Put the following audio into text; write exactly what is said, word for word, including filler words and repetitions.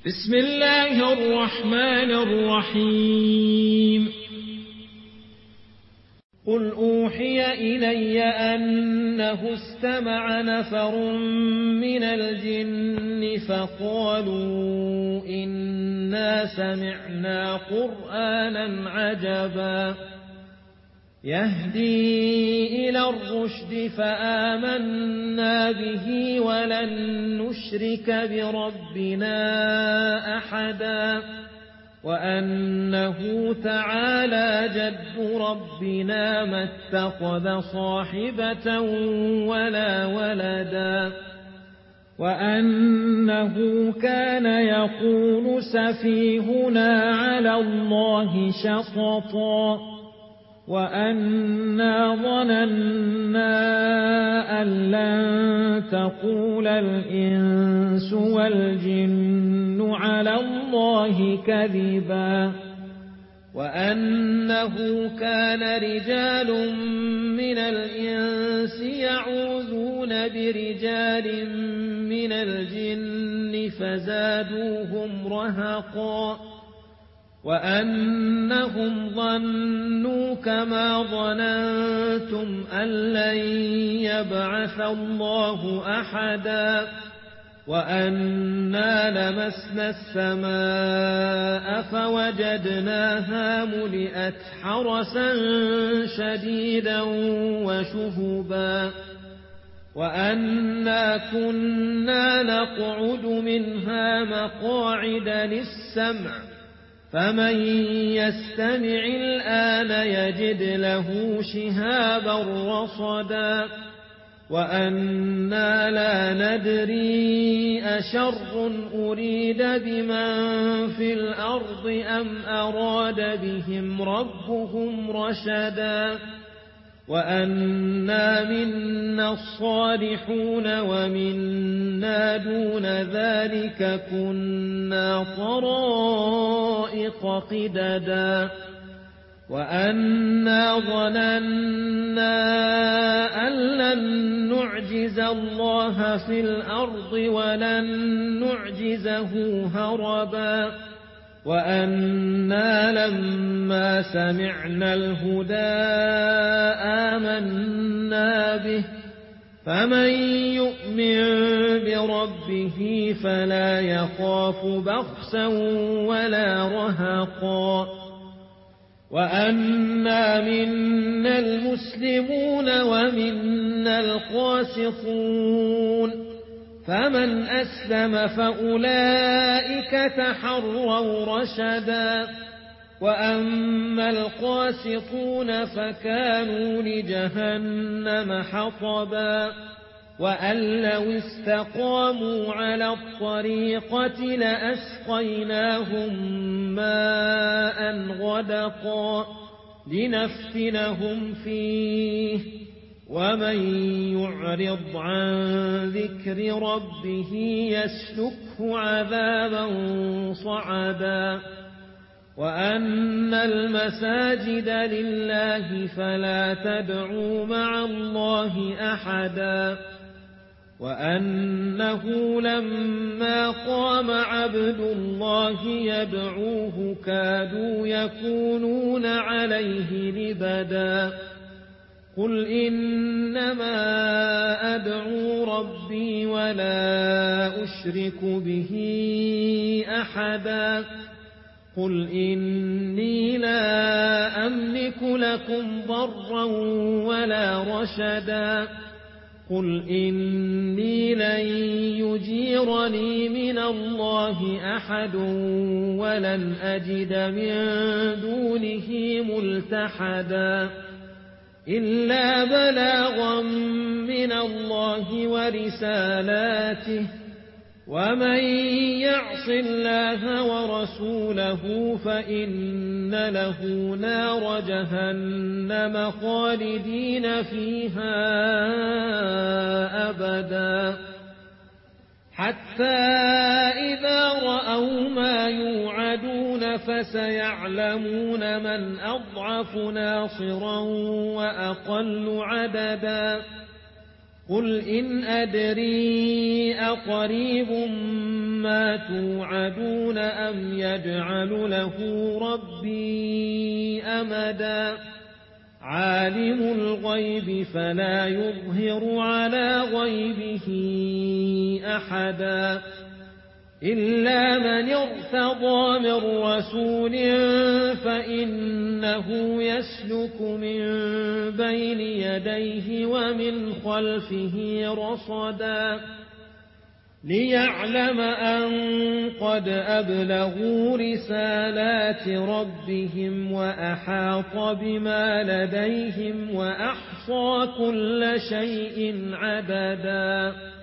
بسم الله الرحمن الرحيم قل أوحي إلي أنه استمع نفر من الجن فقالوا إنا سمعنا قرآنا عجبا يهدي إلى الرشد فآمنا به ولن نشرك بربنا أحدا وأنه تعالى جد ربنا ما اتخذ صاحبة ولا ولدا وأنه كان يقول سفيهنا على الله شططا وأنا ظننا أن لن تقول الإنس والجن على الله كذبا وأنه كان رجال من الإنس يعوذون برجال من الجن فزادوهم رهقا وأنهم ظنوا كما ظننتم أن لن يبعث الله أحدا وأنا لمسنا السماء فوجدناها ملئت حرسا شديدا وشهبا وأنا كنا نقعد منها مقاعد للسمع فمن يستمع الآن يجد له شهابا رصدا وأنا لا ندري أشر أريد بمن في الأرض أم أراد بهم ربهم رشدا وأنا منا الصالحون ومنا دون ذلك كنا طرائق قددا وأنا ظننا أن لن نعجز الله في الأرض ولن نعجزه هربا وأنا لما سمعنا الهدى آمنا به فمن يؤمن بربه فلا يخاف بخسا ولا رهقا وأنا منا المسلمون ومنا القاسطون فمن أسلم فأولئك تحروا رشدا وأما القاسطون فكانوا لجهنم حطبا وأن لو استقاموا على الطريقة لأسقيناهم ماء غدقا لنفتنهم فيه ومن يعرض عن ذكر ربه يسلكه عذابا صعدا وأن المساجد لله فلا تدعوا مع الله أحدا وأنه لما قام عبد الله يدعوه كادوا يكونون عليه لبدا قل إنما أدعو ربي ولا أشرك به أحدا قل إني لا أملك لكم ضرا ولا رشدا قل إني لن يجيرني من الله أحد ولن أجد من دونه ملتحدا إلا بلاغا من الله ورسالاته ومن يعص الله ورسوله فإن له نار جهنم خالدين فيها أبدا حتى إذا رأوا ما يوعدون فسيعلمون من أضعف ناصرا وأقل عددا قل إن أدري أقريب ما توعدون أم يجعل له ربي أمدا عالم الغيب فلا يظهر على غيبه أحدا إلا من ارتضى من رسول فإنه يسلك من بين يديه ومن خلفه رصدا ليعلم أن قد أبلغوا رسالات ربهم وأحاط بما لديهم وأحصى كل شيء عددا.